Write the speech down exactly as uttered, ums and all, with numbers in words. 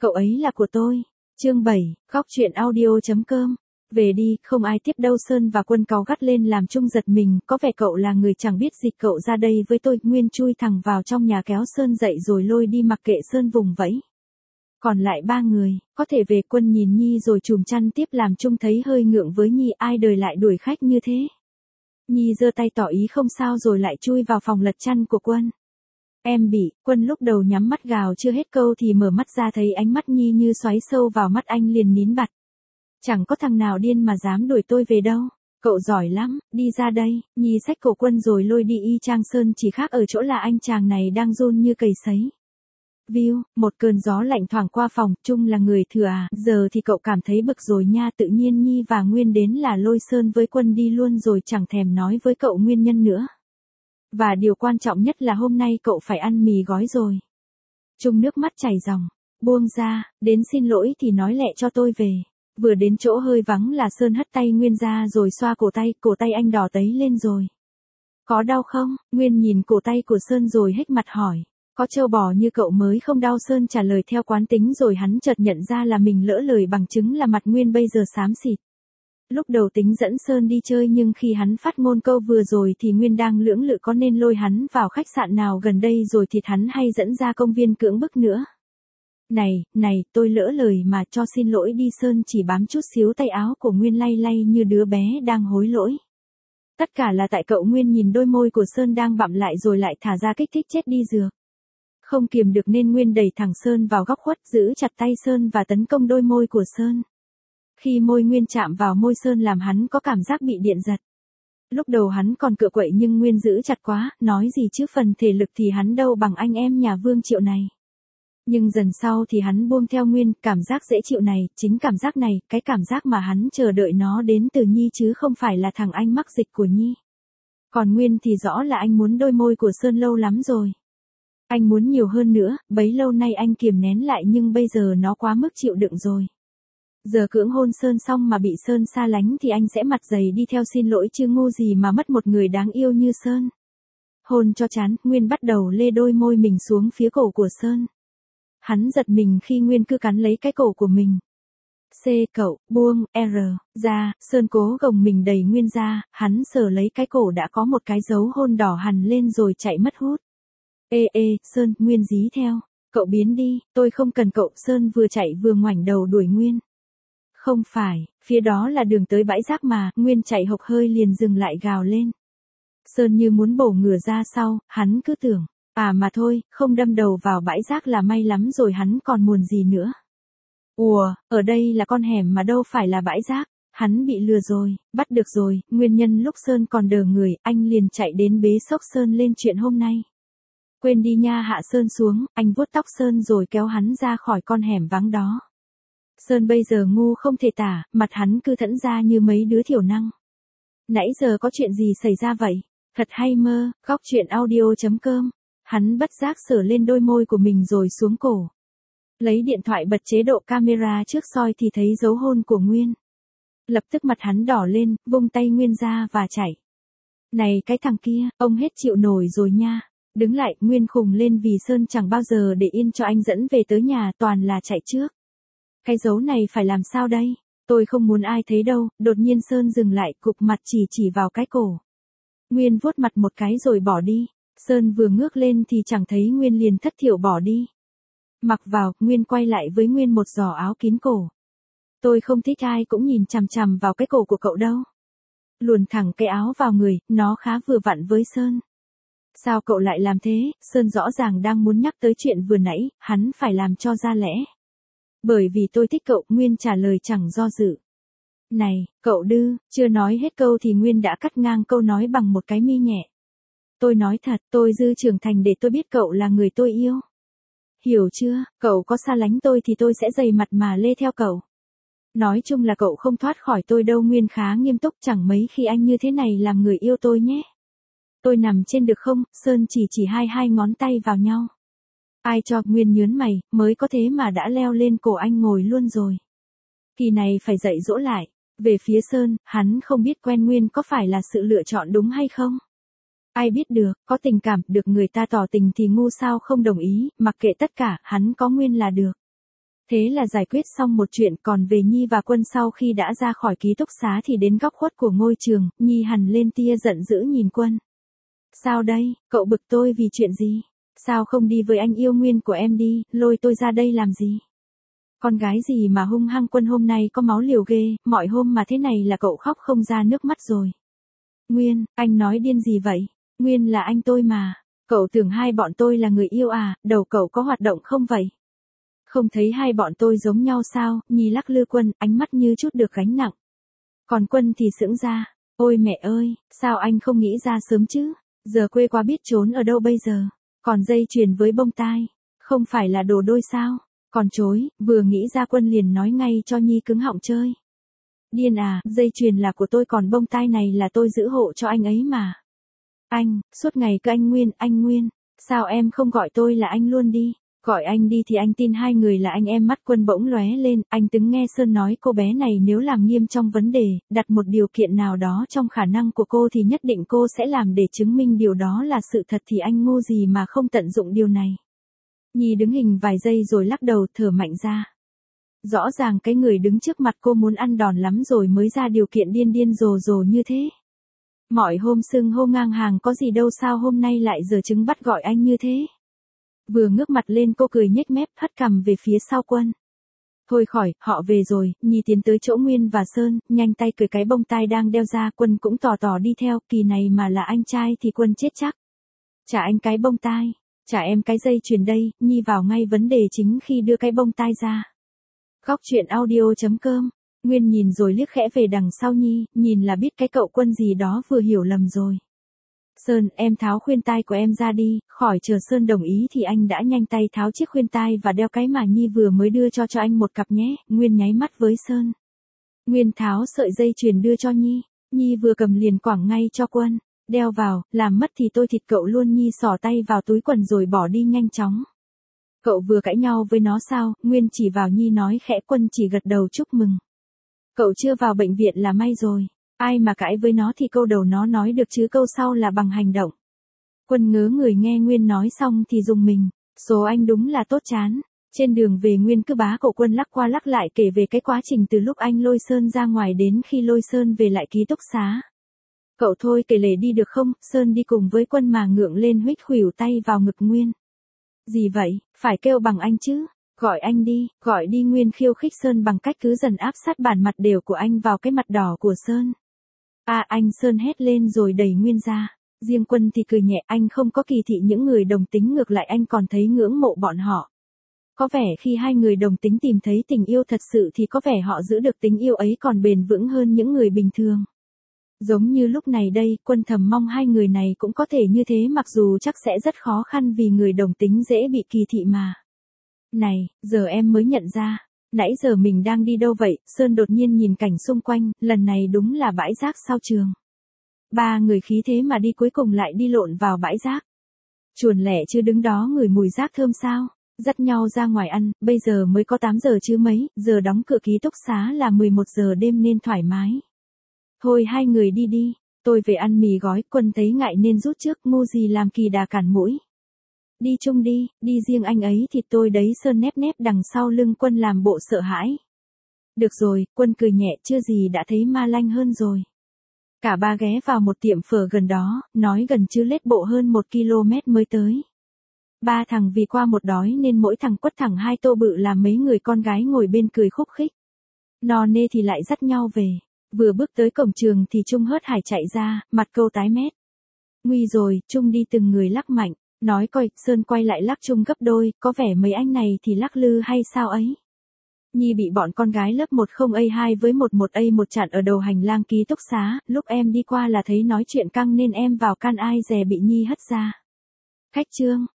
Cậu ấy là của tôi. Chương bảy, góc truyện audio.com. Về đi, không ai tiếp đâu. Sơn và Quân cáu gắt lên làm Trung giật mình, có vẻ cậu là người chẳng biết gì. Cậu ra đây với tôi. Nguyên chui thẳng vào trong nhà kéo Sơn dậy rồi lôi đi, mặc kệ Sơn vùng vẫy. Còn lại ba người, có thể về. Quân nhìn Nhi rồi chùm chăn tiếp, làm Trung thấy hơi ngượng với Nhi, ai đời lại đuổi khách như thế. Nhi giơ tay tỏ ý không sao rồi lại chui vào phòng lật chăn của Quân. Em bị. Quân lúc đầu nhắm mắt gào chưa hết câu thì mở mắt ra, thấy ánh mắt Nhi như xoáy sâu vào mắt anh liền nín bặt. Chẳng có thằng nào điên mà dám đuổi tôi về đâu. Cậu giỏi lắm, đi ra đây. Nhi xách cổ Quân rồi lôi đi y chang. Sơn chỉ khác ở chỗ là anh chàng này đang run như cầy sấy. View, một cơn gió lạnh thoảng qua phòng. Trung là người thừa à, giờ thì cậu cảm thấy bực rồi nha. Tự nhiên Nhi và Nguyên đến là lôi Sơn với Quân đi luôn rồi, chẳng thèm nói với cậu nguyên nhân nữa. Và điều quan trọng nhất là hôm nay cậu phải ăn mì gói rồi. Trung nước mắt chảy ròng. Buông ra, đến xin lỗi thì nói lẹ cho tôi về. Vừa đến chỗ hơi vắng là Sơn hất tay Nguyên ra rồi xoa cổ tay, cổ tay anh đỏ tấy lên rồi. Có đau không? Nguyên nhìn cổ tay của Sơn rồi hếch mặt hỏi. Có trâu bò như cậu mới không đau. Sơn trả lời theo quán tính rồi hắn chợt nhận ra là mình lỡ lời, bằng chứng là mặt Nguyên bây giờ xám xịt. Lúc đầu tính dẫn Sơn đi chơi nhưng khi hắn phát ngôn câu vừa rồi thì Nguyên đang lưỡng lự có nên lôi hắn vào khách sạn nào gần đây rồi thịt hắn hay dẫn ra công viên cưỡng bức nữa. Này, này, tôi lỡ lời mà, cho xin lỗi đi. Sơn chỉ bám chút xíu tay áo của Nguyên lay lay như đứa bé đang hối lỗi. Tất cả là tại cậu. Nguyên nhìn đôi môi của Sơn đang bặm lại rồi lại thả ra kích thích chết đi dược. Không kiềm được nên Nguyên đẩy thẳng Sơn vào góc khuất, giữ chặt tay Sơn và tấn công đôi môi của Sơn. Khi môi Nguyên chạm vào môi Sơn làm hắn có cảm giác bị điện giật. Lúc đầu hắn còn cựa quậy nhưng Nguyên giữ chặt quá, nói gì chứ phần thể lực thì hắn đâu bằng anh em nhà Vương Triệu này. Nhưng dần sau thì hắn buông theo Nguyên, cảm giác dễ chịu này, chính cảm giác này, cái cảm giác mà hắn chờ đợi nó đến từ Nhi chứ không phải là thằng anh mắc dịch của Nhi. Còn Nguyên thì rõ là anh muốn đôi môi của Sơn lâu lắm rồi. Anh muốn nhiều hơn nữa, bấy lâu nay anh kiềm nén lại nhưng bây giờ nó quá mức chịu đựng rồi. Giờ cưỡng hôn Sơn xong mà bị Sơn xa lánh thì anh sẽ mặt dày đi theo xin lỗi chứ ngu gì mà mất một người đáng yêu như Sơn. Hôn cho chán, Nguyên bắt đầu lê đôi môi mình xuống phía cổ của Sơn. Hắn giật mình khi Nguyên cứ cắn lấy cái cổ của mình. C cậu, buông, R, ra, Sơn cố gồng mình đẩy Nguyên ra, hắn sờ lấy cái cổ đã có một cái dấu hôn đỏ hằn lên rồi chạy mất hút. Ê ê, Sơn, Nguyên dí theo. Cậu biến đi, tôi không cần cậu. Sơn vừa chạy vừa ngoảnh đầu đuổi Nguyên. Không phải, phía đó là đường tới bãi rác mà. Nguyên chạy hộc hơi liền dừng lại gào lên. Sơn như muốn bổ ngửa ra sau, hắn cứ tưởng, à mà thôi, không đâm đầu vào bãi rác là may lắm rồi, hắn còn buồn gì nữa. Ùa, ở đây là con hẻm mà đâu phải là bãi rác. Hắn bị lừa rồi, bắt được rồi. Nguyên nhân lúc Sơn còn đờ người, anh liền chạy đến bế xốc Sơn lên chuyện hôm nay. Quên đi nha. Hạ Sơn xuống, anh vuốt tóc Sơn rồi kéo hắn ra khỏi con hẻm vắng đó. Sơn bây giờ ngu không thể tả, mặt hắn cứ thẫn ra như mấy đứa thiểu năng. Nãy giờ có chuyện gì xảy ra vậy? Thật hay mơ. Góc truyện audio.com. Hắn bất giác sờ lên đôi môi của mình rồi xuống cổ. Lấy điện thoại bật chế độ camera trước soi thì thấy dấu hôn của Nguyên. Lập tức mặt hắn đỏ lên, vung tay Nguyên ra và chạy. Này cái thằng kia, ông hết chịu nổi rồi nha. Đứng lại. Nguyên khùng lên vì Sơn chẳng bao giờ để yên cho anh dẫn về tới nhà, toàn là chạy trước. Cái dấu này phải làm sao đây? Tôi không muốn ai thấy đâu. Đột nhiên Sơn dừng lại, cụp mặt chỉ chỉ vào cái cổ. Nguyên vuốt mặt một cái rồi bỏ đi. Sơn vừa ngước lên thì chẳng thấy Nguyên liền thất thiểu bỏ đi. Mặc vào, Nguyên quay lại với Nguyên một giỏ áo kín cổ. Tôi không thích ai cũng nhìn chằm chằm vào cái cổ của cậu đâu. Luồn thẳng cái áo vào người, nó khá vừa vặn với Sơn. Sao cậu lại làm thế? Sơn rõ ràng đang muốn nhắc tới chuyện vừa nãy, hắn phải làm cho ra lẽ. Bởi vì tôi thích cậu. Nguyên trả lời chẳng do dự. Này, cậu đư, chưa nói hết câu thì Nguyên đã cắt ngang câu nói bằng một cái mi nhẹ. Tôi nói thật, tôi dư trưởng thành để tôi biết cậu là người tôi yêu. Hiểu chưa? Cậu có xa lánh tôi thì tôi sẽ dày mặt mà lê theo cậu. Nói chung là cậu không thoát khỏi tôi đâu. Nguyên khá nghiêm túc. Chẳng mấy khi anh như thế này làm người yêu tôi nhé. Tôi nằm trên được không? Sơn chỉ chỉ hai hai ngón tay vào nhau. Ai cho? Nguyên nhớn mày, mới có thế mà đã leo lên cổ anh ngồi luôn rồi. Kỳ này phải dạy dỗ lại. Về phía Sơn, hắn không biết quen Nguyên có phải là sự lựa chọn đúng hay không. Ai biết được, có tình cảm, được người ta tỏ tình thì ngu sao không đồng ý, mặc kệ tất cả, hắn có Nguyên là được. Thế là giải quyết xong một chuyện, còn về Nhi và Quân sau khi đã ra khỏi ký túc xá thì đến góc khuất của ngôi trường, Nhi hằn lên tia giận dữ nhìn Quân. Sao đây, cậu bực tôi vì chuyện gì? Sao không đi với anh yêu nguyên của em đi, lôi tôi ra đây làm gì? Con gái gì mà hung hăng, Quân hôm nay có máu liều ghê, mọi hôm mà thế này là cậu khóc không ra nước mắt rồi. Nguyên, anh nói điên gì vậy? Nguyên là anh tôi mà. Cậu tưởng hai bọn tôi là người yêu à, đầu cậu có hoạt động không vậy? Không thấy hai bọn tôi giống nhau sao? Nhi lắc lư Quân, ánh mắt như chút được gánh nặng. Còn Quân thì sững ra. Ôi mẹ ơi, sao anh không nghĩ ra sớm chứ? Giờ quê qua biết trốn ở đâu bây giờ? Còn dây chuyền với bông tai, không phải là đồ đôi sao? Còn chối, vừa nghĩ ra Quân liền nói ngay cho Nhi cứng họng chơi. Điên à, dây chuyền là của tôi còn bông tai này là tôi giữ hộ cho anh ấy mà. Anh, suốt ngày cứ anh Nguyên, anh Nguyên, sao em không gọi tôi là anh luôn đi? Gọi anh đi thì anh tin hai người là anh em. Mắt Quân bỗng lóe lên, anh từng nghe Sơn nói cô bé này nếu làm nghiêm trong vấn đề, đặt một điều kiện nào đó trong khả năng của cô thì nhất định cô sẽ làm để chứng minh điều đó là sự thật, thì anh ngu gì mà không tận dụng điều này. Nhi đứng hình vài giây rồi lắc đầu thở mạnh ra. Rõ ràng cái người đứng trước mặt cô muốn ăn đòn lắm rồi mới ra điều kiện điên điên rồ rồ như thế. Mọi hôm xưng hô ngang hàng có gì đâu, sao hôm nay lại giở trứng bắt gọi anh như thế? Vừa ngước mặt lên cô cười nhếch mép, hất cằm về phía sau Quân. Thôi khỏi, họ về rồi. Nhi tiến tới chỗ Nguyên và Sơn, nhanh tay cởi cái bông tai đang đeo ra. Quân cũng tò tò đi theo, kỳ này mà là anh trai thì Quân chết chắc. Trả anh cái bông tai, trả em cái dây chuyền đây. Nhi vào ngay vấn đề chính khi đưa cái bông tai ra. Góc chuyện audio chấm com. Nguyên nhìn rồi liếc khẽ về đằng sau Nhi, nhìn là biết cái cậu Quân gì đó vừa hiểu lầm rồi. Sơn, em tháo khuyên tai của em ra đi, khỏi chờ Sơn đồng ý thì anh đã nhanh tay tháo chiếc khuyên tai và đeo cái mà Nhi vừa mới đưa cho cho anh một cặp nhé. Nguyên nháy mắt với Sơn. Nguyên tháo sợi dây chuyền đưa cho Nhi, Nhi vừa cầm liền quẳng ngay cho Quân. Đeo vào, làm mất thì tôi thịt cậu luôn. Nhi xỏ tay vào túi quần rồi bỏ đi nhanh chóng. Cậu vừa cãi nhau với nó sao? Nguyên chỉ vào Nhi nói khẽ. Quân chỉ gật đầu chúc mừng. Cậu chưa vào bệnh viện là may rồi. Ai mà cãi với nó thì câu đầu nó nói được chứ câu sau là bằng hành động. Quân ngớ người nghe Nguyên nói xong thì rùng mình. Số anh đúng là tốt chán. Trên đường về Nguyên cứ bá cậu Quân lắc qua lắc lại kể về cái quá trình từ lúc anh lôi Sơn ra ngoài đến khi lôi Sơn về lại ký túc xá. Cậu thôi kể lể đi được không? Sơn đi cùng với Quân mà ngượng lên huých khuỷu tay vào ngực Nguyên. Gì vậy, phải kêu bằng anh chứ? Gọi anh đi, gọi đi. Nguyên khiêu khích Sơn bằng cách cứ dần áp sát bản mặt đều của anh vào cái mặt đỏ của Sơn. À anh, Sơn hét lên rồi đẩy Nguyên ra. Riêng Quân thì cười nhẹ, anh không có kỳ thị những người đồng tính, ngược lại anh còn thấy ngưỡng mộ bọn họ. Có vẻ khi hai người đồng tính tìm thấy tình yêu thật sự thì có vẻ họ giữ được tình yêu ấy còn bền vững hơn những người bình thường. Giống như lúc này đây, Quân thầm mong hai người này cũng có thể như thế, mặc dù chắc sẽ rất khó khăn vì người đồng tính dễ bị kỳ thị mà. Này, giờ em mới nhận ra. Nãy giờ mình đang đi đâu vậy? Sơn đột nhiên nhìn cảnh xung quanh, lần này đúng là bãi rác sau trường. Ba người khí thế mà đi cuối cùng lại đi lộn vào bãi rác. Chuồn lẻ chứ đứng đó ngửi mùi rác thơm sao? Dắt nhau ra ngoài ăn, bây giờ mới có tám giờ chứ mấy, giờ đóng cửa ký túc xá là mười một giờ đêm nên thoải mái. Thôi hai người đi đi, tôi về ăn mì gói. Quân thấy ngại nên rút trước, ngu gì làm kỳ đà cản mũi. Đi chung đi, đi riêng anh ấy thì tôi đấy. Sơn nép nép đằng sau lưng Quân làm bộ sợ hãi. Được rồi, Quân cười nhẹ, chưa gì đã thấy ma lanh hơn rồi. Cả ba ghé vào một tiệm phở gần đó, nói gần chứ lết bộ hơn một ki lô mét mới tới. Ba thằng vì qua một đói nên mỗi thằng quất thẳng hai tô bự, làm mấy người con gái ngồi bên cười khúc khích. No nê thì lại dắt nhau về. Vừa bước tới cổng trường thì Trung hớt hải chạy ra, mặt câu tái mét. Nguy rồi, Trung đi từng người lắc mạnh. Nói coi, Sơn quay lại lắc Trung gấp đôi, có vẻ mấy anh này thì lắc lư hay sao ấy. Nhi bị bọn con gái lớp một không A hai với một một A một chặn ở đầu hành lang ký túc xá, lúc em đi qua là thấy nói chuyện căng nên em vào can, ai dè bị Nhi hất ra. Khách trương,